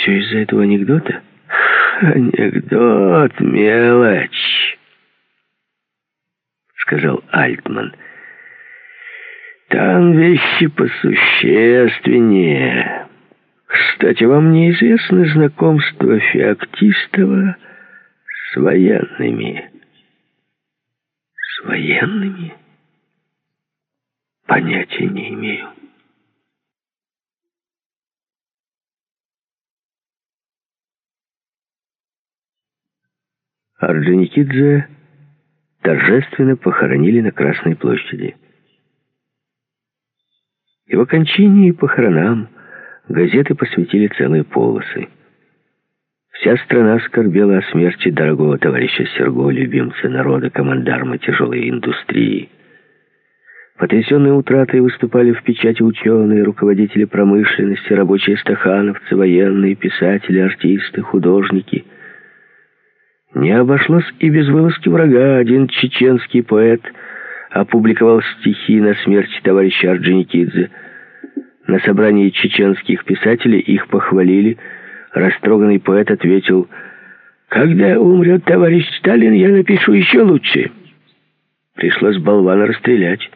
все из-за этого анекдота? Анекдот — мелочь, сказал Альтман. Там вещи посущественнее. Кстати, вам неизвестно знакомство Феоктистова с военными? С военными? Понятия не имею. Орджоникидзе торжественно похоронили на Красной площади. Его кончине и похоронам газеты посвятили целые полосы. Вся страна скорбела о смерти дорогого товарища Серго, любимца народа, командарма тяжелой индустрии. Потрясенные утратой выступали в печати ученые, руководители промышленности, рабочие стахановцы, военные, писатели, артисты, художники. Не обошлось и без вылазки врага. Один чеченский поэт опубликовал стихи на смерть товарища Орджоникидзе. На собрании чеченских писателей их похвалили. Растроганный поэт ответил: «Когда умрет товарищ Сталин, я напишу еще лучше». Пришлось болвана расстрелять.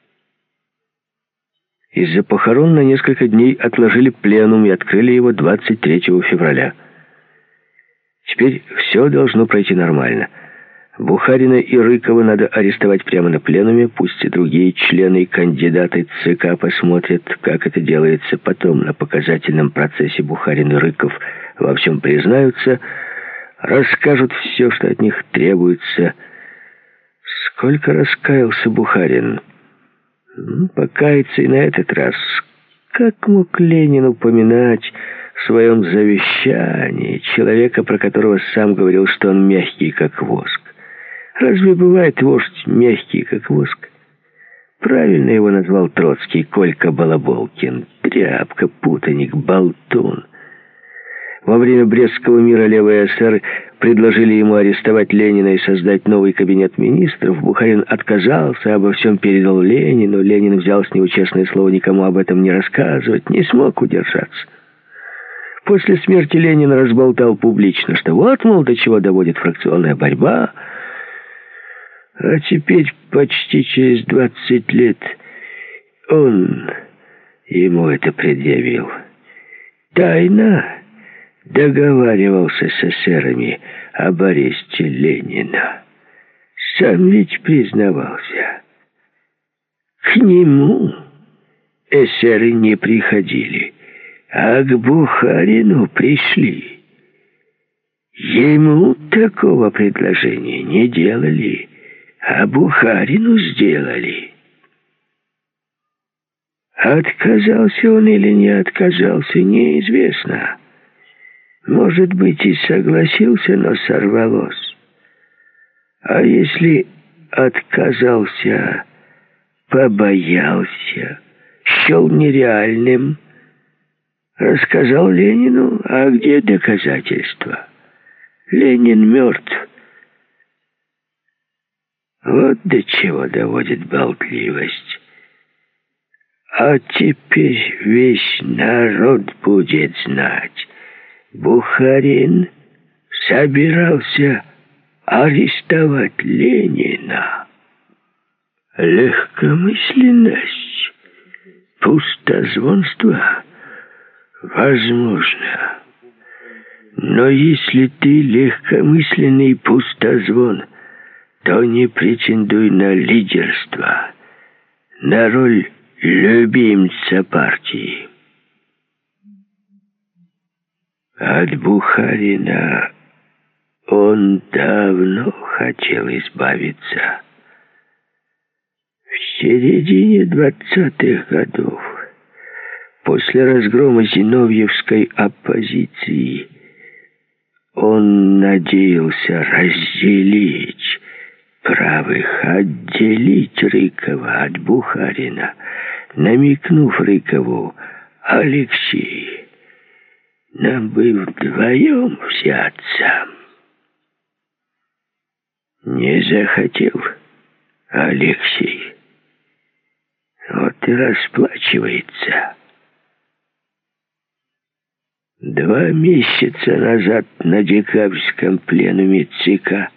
Из-за похорон на несколько дней отложили пленум и открыли его 23 февраля. Теперь все должно пройти нормально. Бухарина и Рыкова надо арестовать прямо на пленуме, пусть и другие члены и кандидаты ЦК посмотрят, как это делается. Потом на показательном процессе Бухарин и Рыков во всем признаются, расскажут все, что от них требуется. Сколько раскаялся Бухарин. Покаяться и на этот раз. Как мог Ленин упоминать в своем завещании человека, про которого сам говорил, что он мягкий, как воск? Разве бывает вождь мягкий, как воск? Правильно его назвал Троцкий: Колька Балаболкин. Тряпка, путаник, болтун. Во время Брестского мира левые эсеры предложили ему арестовать Ленина и создать новый кабинет министров. Бухарин отказался, обо всем передал Ленину. Ленин взял с него честное слово никому об этом не рассказывать, не смог удержаться. После смерти Ленина разболтал публично, что вот, мол, до чего доводит фракционная борьба. А теперь, почти через 20 лет, он ему это предъявил. Тайно договаривался с эсерами об аресте Ленина. Сам ведь признавался. К нему эсеры не приходили, а к Бухарину пришли. Ему такого предложения не делали, а Бухарину сделали. Отказался он или не отказался, неизвестно. Может быть, и согласился, но сорвалось. А если отказался, побоялся, счел нереальным, рассказал Ленину, а где доказательства? Ленин мертв. Вот до чего доводит болтливость. А теперь весь народ будет знать. Бухарин собирался арестовать Ленина. Легкомысленность, пустозвонство возможно. Но если ты легкомысленный пустозвон, то не претендуй на лидерство, на роль любимца партии. От Бухарина он давно хотел избавиться. В середине 20-х годов, после разгрома зиновьевской оппозиции, он надеялся разделить правых, отделить Рыкова от Бухарина, намекнув Рыкову: Алексей, нам бы вдвоем взяться. Не захотел Алексей. Вот и расплачивается. 2 месяца назад на декабрьском пленуме ЦК